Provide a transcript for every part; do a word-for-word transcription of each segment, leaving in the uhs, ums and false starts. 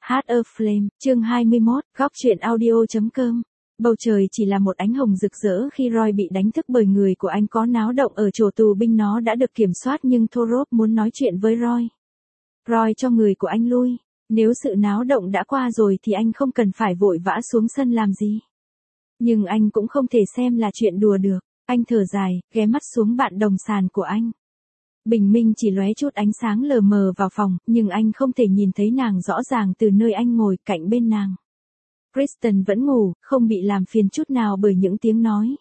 Heart of Flame, chương hai mươi mốt, góc truyện audio.com. Bầu trời chỉ là một ánh hồng rực rỡ khi Roy bị đánh thức bởi người của anh có náo động ở chỗ tù binh. Nó đã được kiểm soát nhưng Thorop muốn nói chuyện với Roy. Roy cho người của anh lui. Nếu sự náo động đã qua rồi thì anh không cần phải vội vã xuống sân làm gì. Nhưng anh cũng không thể xem là chuyện đùa được. Anh thở dài, ghé mắt xuống bạn đồng sàn của anh. Bình minh chỉ lóe chút ánh sáng lờ mờ vào phòng, nhưng anh không thể nhìn thấy nàng rõ ràng từ nơi anh ngồi cạnh bên nàng. Kristen vẫn ngủ, không bị làm phiền chút nào bởi những tiếng nói.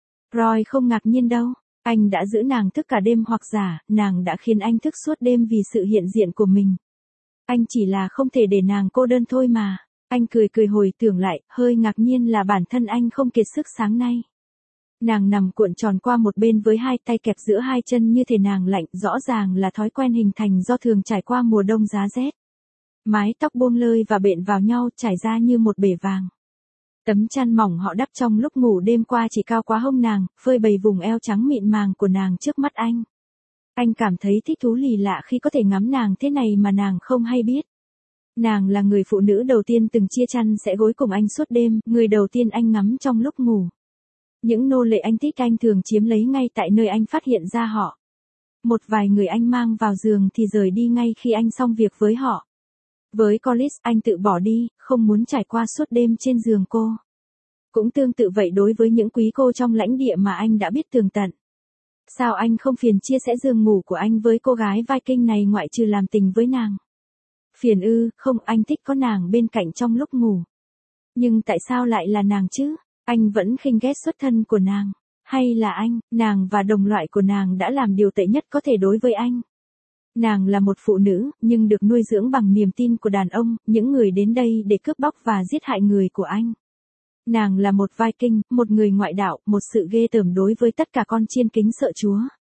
Roy không ngạc nhiên đâu, anh đã giữ nàng thức cả đêm hoặc giả, nàng đã khiến anh thức suốt đêm vì sự hiện diện của mình. Anh chỉ là không thể để nàng cô đơn thôi mà. Anh cười cười hồi tưởng lại, hơi ngạc nhiên là bản thân anh không kiệt sức sáng nay. Nàng nằm cuộn tròn qua một bên với hai tay kẹp giữa hai chân như thể nàng lạnh, rõ ràng là thói quen hình thành do thường trải qua mùa đông giá rét. Mái tóc buông lơi và bện vào nhau trải ra như một bể vàng. Tấm chăn mỏng họ đắp trong lúc ngủ đêm qua chỉ cao quá hông nàng, phơi bày vùng eo trắng mịn màng của nàng trước mắt anh. Anh cảm thấy thích thú lì lạ khi có thể ngắm nàng thế này mà nàng không hay biết. Nàng là người phụ nữ đầu tiên từng chia chăn sẽ gối cùng anh suốt đêm, người đầu tiên anh ngắm trong lúc ngủ. Những nô lệ anh thích anh thường chiếm lấy ngay tại nơi anh phát hiện ra họ. Một vài người anh mang vào giường thì rời đi ngay khi anh xong việc với họ. Với Collis, anh tự bỏ đi, không muốn trải qua suốt đêm trên giường cô. Cũng tương tự vậy đối với những quý cô trong lãnh địa mà anh đã biết tường tận. Sao anh không phiền chia sẻ giường ngủ của anh với cô gái Viking này ngoại trừ làm tình với nàng? Phiền ư, không, anh thích có nàng bên cạnh trong lúc ngủ. Nhưng tại sao lại là nàng chứ? Anh vẫn khinh ghét xuất thân của nàng. Hay là anh, nàng và đồng loại của nàng đã làm điều tệ nhất có thể đối với anh? Nàng là một phụ nữ, nhưng được nuôi dưỡng bằng niềm tin của đàn ông, những người đến đây để cướp bóc và giết hại người của anh. Nàng là một Viking, một người ngoại đạo, một sự ghê tởm đối với tất cả con chiên kính sợ Chúa.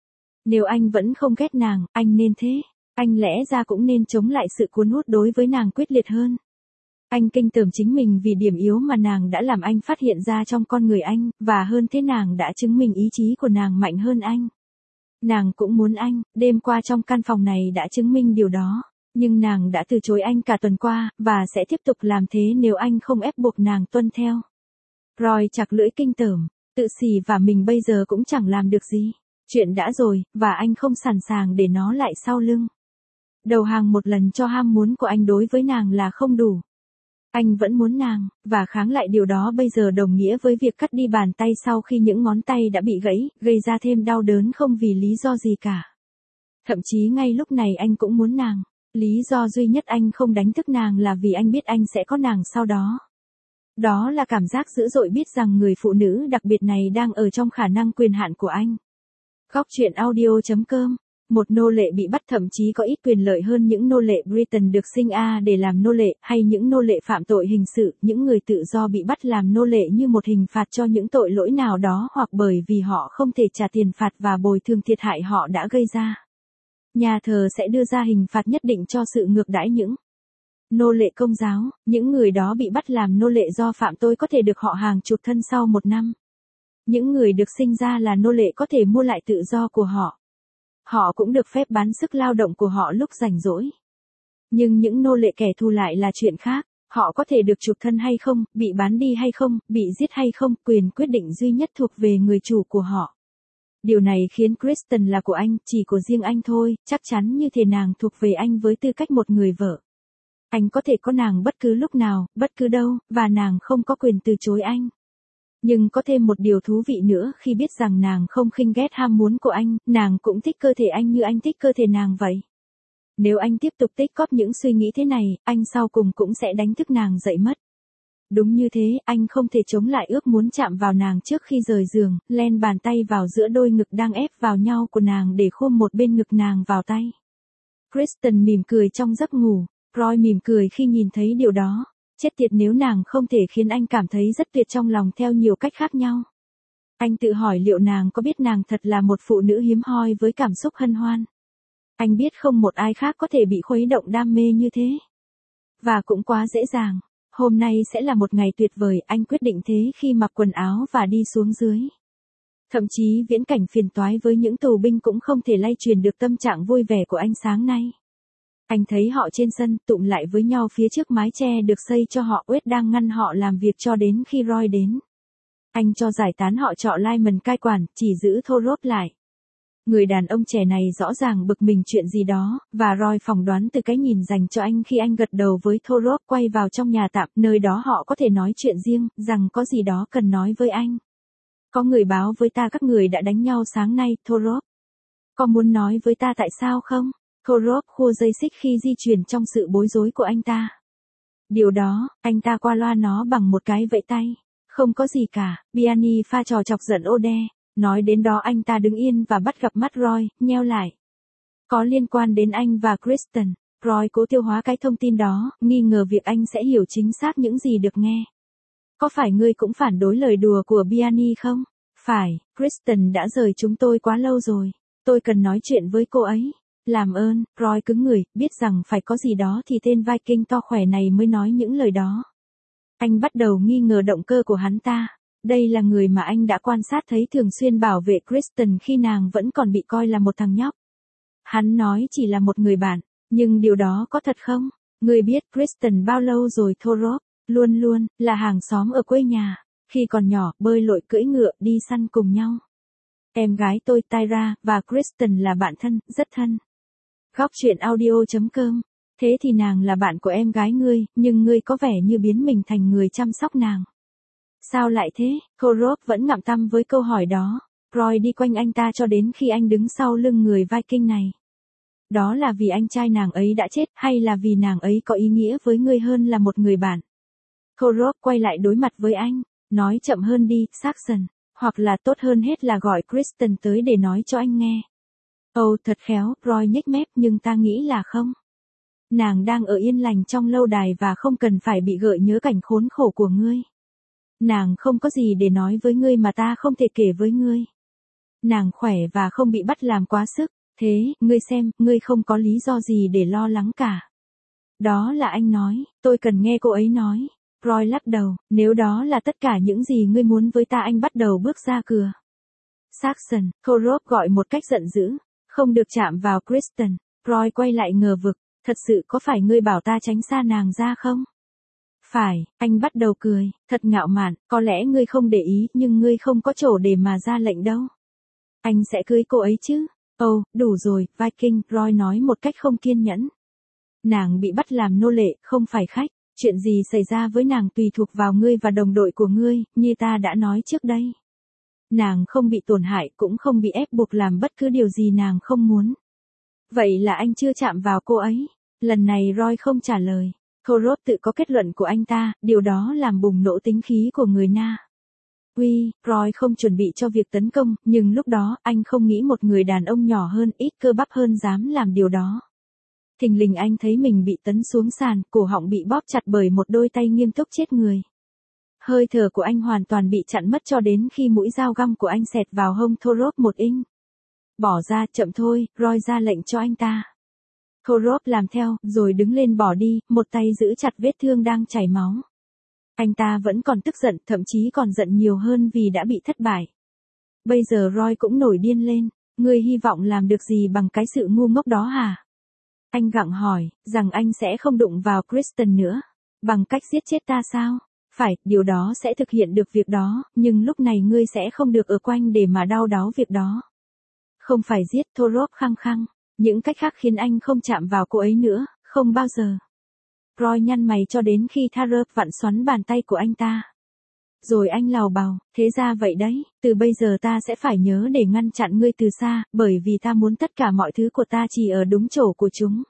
Nếu anh vẫn không ghét nàng, anh nên thế. Anh lẽ ra cũng nên chống lại sự cuốn hút đối với nàng quyết liệt hơn. Anh kinh tởm chính mình vì điểm yếu mà nàng đã làm anh phát hiện ra trong con người anh, và hơn thế nàng đã chứng minh ý chí của nàng mạnh hơn anh. Nàng cũng muốn anh, đêm qua trong căn phòng này đã chứng minh điều đó, nhưng nàng đã từ chối anh cả tuần qua, và sẽ tiếp tục làm thế nếu anh không ép buộc nàng tuân theo. Roy chặt lưỡi kinh tởm, tự xì và mình bây giờ cũng chẳng làm được gì. Chuyện đã rồi, và anh không sẵn sàng để nó lại sau lưng. Đầu hàng một lần cho ham muốn của anh đối với nàng là không đủ. Anh vẫn muốn nàng, và kháng lại điều đó bây giờ đồng nghĩa với việc cắt đi bàn tay sau khi những ngón tay đã bị gãy, gây ra thêm đau đớn không vì lý do gì cả. Thậm chí ngay lúc này anh cũng muốn nàng. Lý do duy nhất anh không đánh thức nàng là vì anh biết anh sẽ có nàng sau đó. Đó là cảm giác dữ dội biết rằng người phụ nữ đặc biệt này đang ở trong khả năng quyền hạn của anh. Góc truyện audio.com. Một nô lệ bị bắt thậm chí có ít quyền lợi hơn những nô lệ Britain được sinh ra để làm nô lệ, hay những nô lệ phạm tội hình sự, những người tự do bị bắt làm nô lệ như một hình phạt cho những tội lỗi nào đó hoặc bởi vì họ không thể trả tiền phạt và bồi thường thiệt hại họ đã gây ra. Nhà thờ sẽ đưa ra hình phạt nhất định cho sự ngược đãi những nô lệ Công giáo. Những người đó bị bắt làm nô lệ do phạm tội có thể được họ hàng chuộc thân sau một năm. Những người được sinh ra là nô lệ có thể mua lại tự do của họ. Họ cũng được phép bán sức lao động của họ lúc rảnh rỗi. Nhưng những nô lệ kẻ thù lại là chuyện khác, họ có thể được chuộc thân hay không, bị bán đi hay không, bị giết hay không, quyền quyết định duy nhất thuộc về người chủ của họ. Điều này khiến Kristen là của anh, chỉ của riêng anh thôi, chắc chắn như thể nàng thuộc về anh với tư cách một người vợ. Anh có thể có nàng bất cứ lúc nào, bất cứ đâu, và nàng không có quyền từ chối anh. Nhưng có thêm một điều thú vị nữa khi biết rằng nàng không khinh ghét ham muốn của anh, nàng cũng thích cơ thể anh như anh thích cơ thể nàng vậy. Nếu anh tiếp tục tích cóp những suy nghĩ thế này, anh sau cùng cũng sẽ đánh thức nàng dậy mất. Đúng như thế, anh không thể chống lại ước muốn chạm vào nàng trước khi rời giường, len bàn tay vào giữa đôi ngực đang ép vào nhau của nàng để khôm một bên ngực nàng vào tay. Kristen mỉm cười trong giấc ngủ, Roy mỉm cười khi nhìn thấy điều đó. Chết tiệt nếu nàng không thể khiến anh cảm thấy rất tuyệt trong lòng theo nhiều cách khác nhau. Anh tự hỏi liệu nàng có biết nàng thật là một phụ nữ hiếm hoi với cảm xúc hân hoan. Anh biết không một ai khác có thể bị khuấy động đam mê như thế. Và cũng quá dễ dàng. Hôm nay sẽ là một ngày tuyệt vời, anh quyết định thế khi mặc quần áo và đi xuống dưới. Thậm chí viễn cảnh phiền toái với những tù binh cũng không thể lay truyền được tâm trạng vui vẻ của anh sáng nay. Anh thấy họ trên sân tụm lại với nhau phía trước mái che được xây cho họ, Wade đang ngăn họ làm việc cho đến khi Roy đến. Anh cho giải tán họ trọ Lyman cai quản, chỉ giữ Thorpe lại. Người đàn ông trẻ này rõ ràng bực mình chuyện gì đó, và Roy phỏng đoán từ cái nhìn dành cho anh khi anh gật đầu với Thorpe quay vào trong nhà tạm, nơi đó họ có thể nói chuyện riêng, rằng có gì đó cần nói với anh. Có người báo với ta các người đã đánh nhau sáng nay, Thorpe. Có muốn nói với ta tại sao không? Thorpe khua dây xích khi di chuyển trong sự bối rối của anh ta. Điều đó, anh ta qua loa nó bằng một cái vẫy tay. Không có gì cả, Biani pha trò chọc giận Ode. Nói đến đó anh ta đứng yên và bắt gặp mắt Roy, nheo lại. Có liên quan đến anh và Kristen. Roy cố tiêu hóa cái thông tin đó, nghi ngờ việc anh sẽ hiểu chính xác những gì được nghe. Có phải ngươi cũng phản đối lời đùa của Biani không? Phải, Kristen đã rời chúng tôi quá lâu rồi. Tôi cần nói chuyện với cô ấy. Làm ơn, Roy cứng người, biết rằng phải có gì đó thì tên Viking to khỏe này mới nói những lời đó. Anh bắt đầu nghi ngờ động cơ của hắn ta. Đây là người mà anh đã quan sát thấy thường xuyên bảo vệ Kristen khi nàng vẫn còn bị coi là một thằng nhóc. Hắn nói chỉ là một người bạn, nhưng điều đó có thật không? Người biết Kristen bao lâu rồi Thorpe? Luôn luôn, là hàng xóm ở quê nhà. Khi còn nhỏ, bơi lội cưỡi ngựa, đi săn cùng nhau. Em gái tôi Tyra, và Kristen là bạn thân, rất thân. Góc truyện audio chấm com. Thế thì nàng là bạn của em gái ngươi, nhưng ngươi có vẻ như biến mình thành người chăm sóc nàng. Sao lại thế? Thorpe vẫn ngậm tăm với câu hỏi đó. Roy đi quanh anh ta cho đến khi anh đứng sau lưng người Viking này. Đó là vì anh trai nàng ấy đã chết, hay là vì nàng ấy có ý nghĩa với ngươi hơn là một người bạn? Thorpe quay lại đối mặt với anh. Nói chậm hơn đi, Saxon. Hoặc là tốt hơn hết là gọi Kristen tới để nói cho anh nghe. Ồ, thật khéo, Roy nhếch mép, nhưng ta nghĩ là không. Nàng đang ở yên lành trong lâu đài và không cần phải bị gợi nhớ cảnh khốn khổ của ngươi. Nàng không có gì để nói với ngươi mà ta không thể kể với ngươi. Nàng khỏe và không bị bắt làm quá sức, thế, ngươi xem, ngươi không có lý do gì để lo lắng cả. Đó là anh nói, tôi cần nghe cô ấy nói. Roy lắc đầu, nếu đó là tất cả những gì ngươi muốn với ta, anh bắt đầu bước ra cửa. Saxon, Thorpe gọi một cách giận dữ, không được chạm vào Kristen. Roy quay lại ngờ vực, thật sự có phải ngươi bảo ta tránh xa nàng ra không? Phải, anh bắt đầu cười, thật ngạo mạn, có lẽ ngươi không để ý, nhưng ngươi không có chỗ để mà ra lệnh đâu. Anh sẽ cưới cô ấy chứ? Ồ, oh, đủ rồi, Viking, Roy nói một cách không kiên nhẫn. Nàng bị bắt làm nô lệ, không phải khách. Chuyện gì xảy ra với nàng tùy thuộc vào ngươi và đồng đội của ngươi, như ta đã nói trước đây. Nàng không bị tổn hại, cũng không bị ép buộc làm bất cứ điều gì nàng không muốn. Vậy là anh chưa chạm vào cô ấy. Lần này Roy không trả lời. Thorpe tự có kết luận của anh ta, điều đó làm bùng nổ tính khí của người Na. Uy, Roy không chuẩn bị cho việc tấn công, nhưng lúc đó, anh không nghĩ một người đàn ông nhỏ hơn, ít cơ bắp hơn dám làm điều đó. Thình lình anh thấy mình bị tấn xuống sàn, cổ họng bị bóp chặt bởi một đôi tay nghiêm túc chết người. Hơi thở của anh hoàn toàn bị chặn mất cho đến khi mũi dao găm của anh xẹt vào hông Thorpe một inch. Bỏ ra, chậm thôi, Roy ra lệnh cho anh ta. Thorpe làm theo, rồi đứng lên bỏ đi, một tay giữ chặt vết thương đang chảy máu. Anh ta vẫn còn tức giận, thậm chí còn giận nhiều hơn vì đã bị thất bại. Bây giờ Roy cũng nổi điên lên, ngươi hy vọng làm được gì bằng cái sự ngu ngốc đó hả? Anh gặng hỏi, rằng anh sẽ không đụng vào Kristen nữa. Bằng cách giết chết ta sao? Phải, điều đó sẽ thực hiện được việc đó, nhưng lúc này ngươi sẽ không được ở quanh để mà đau đáu việc đó. Không phải giết, Thorpe khăng khăng. Những cách khác khiến anh không chạm vào cô ấy nữa, không bao giờ. Roy nhăn mày cho đến khi Thorpe vặn xoắn bàn tay của anh ta. Rồi anh lào bào, thế ra vậy đấy, từ bây giờ ta sẽ phải nhớ để ngăn chặn ngươi từ xa, bởi vì ta muốn tất cả mọi thứ của ta chỉ ở đúng chỗ của chúng.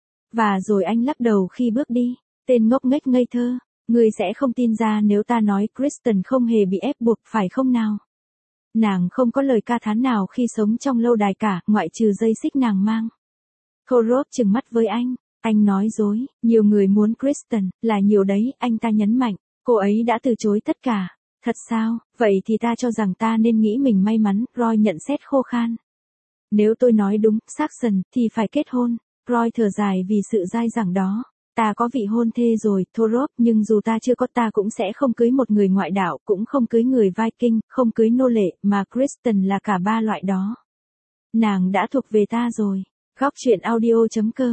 Và rồi anh lắc đầu khi bước đi, tên ngốc nghếch ngây thơ, ngươi sẽ không tin ra nếu ta nói Kristen không hề bị ép buộc, phải không nào? Nàng không có lời ca thán nào khi sống trong lâu đài cả, ngoại trừ dây xích nàng mang. Thorpe trừng mắt với anh, anh nói dối, nhiều người muốn Kristen, là nhiều đấy, anh ta nhấn mạnh. Cô ấy đã từ chối tất cả. Thật sao? Vậy thì ta cho rằng ta nên nghĩ mình may mắn, Roy nhận xét khô khan. Nếu tôi nói đúng, Saxon, thì phải kết hôn. Roy thở dài vì sự dai dẳng đó. Ta có vị hôn thê rồi, Thorpe, nhưng dù ta chưa có, ta cũng sẽ không cưới một người ngoại đạo, cũng không cưới người Viking, không cưới nô lệ, mà Kristen là cả ba loại đó. Nàng đã thuộc về ta rồi. Góc truyện audio chấm com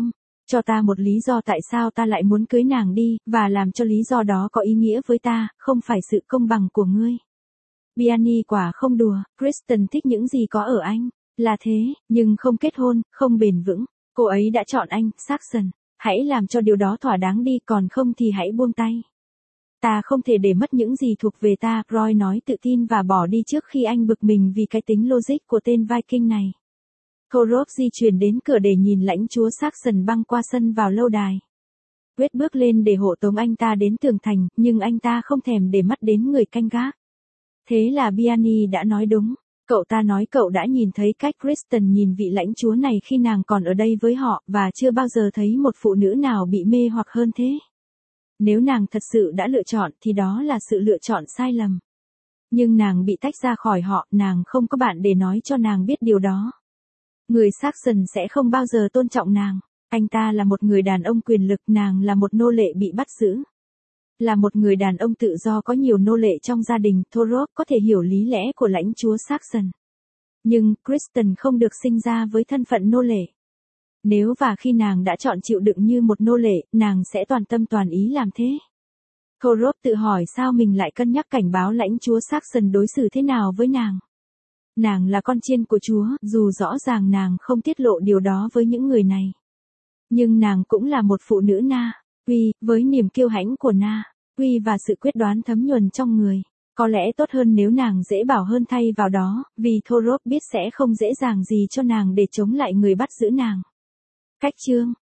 Cho ta một lý do tại sao ta lại muốn cưới nàng đi, và làm cho lý do đó có ý nghĩa với ta, không phải sự công bằng của ngươi. Bianni quả không đùa, Kristen thích những gì có ở anh. Là thế, nhưng không kết hôn, không bền vững. Cô ấy đã chọn anh, Saxon. Hãy làm cho điều đó thỏa đáng đi, còn không thì hãy buông tay. Ta không thể để mất những gì thuộc về ta, Roy nói tự tin và bỏ đi trước khi anh bực mình vì cái tính logic của tên Viking này. Thorop di chuyển đến cửa để nhìn lãnh chúa Saxon băng qua sân vào lâu đài. Quyết bước lên để hộ tống anh ta đến tường thành, nhưng anh ta không thèm để mắt đến người canh gác. Thế là Bianni đã nói đúng. Cậu ta nói cậu đã nhìn thấy cách Kristen nhìn vị lãnh chúa này khi nàng còn ở đây với họ, và chưa bao giờ thấy một phụ nữ nào bị mê hoặc hơn thế. Nếu nàng thật sự đã lựa chọn thì đó là sự lựa chọn sai lầm. Nhưng nàng bị tách ra khỏi họ, nàng không có bạn để nói cho nàng biết điều đó. Người Saxon sẽ không bao giờ tôn trọng nàng. Anh ta là một người đàn ông quyền lực, nàng là một nô lệ bị bắt giữ. Là một người đàn ông tự do có nhiều nô lệ trong gia đình, Thorop có thể hiểu lý lẽ của lãnh chúa Saxon. Nhưng, Kristen không được sinh ra với thân phận nô lệ. Nếu và khi nàng đã chọn chịu đựng như một nô lệ, nàng sẽ toàn tâm toàn ý làm thế. Thorop tự hỏi sao mình lại cân nhắc cảnh báo lãnh chúa Saxon đối xử thế nào với nàng. Nàng là con chiên của Chúa, dù rõ ràng nàng không tiết lộ điều đó với những người này. Nhưng nàng cũng là một phụ nữ Na, Uy, với niềm kiêu hãnh của Na, Uy và sự quyết đoán thấm nhuần trong người. Có lẽ tốt hơn nếu nàng dễ bảo hơn thay vào đó, vì Thorop biết sẽ không dễ dàng gì cho nàng để chống lại người bắt giữ nàng. Cách chương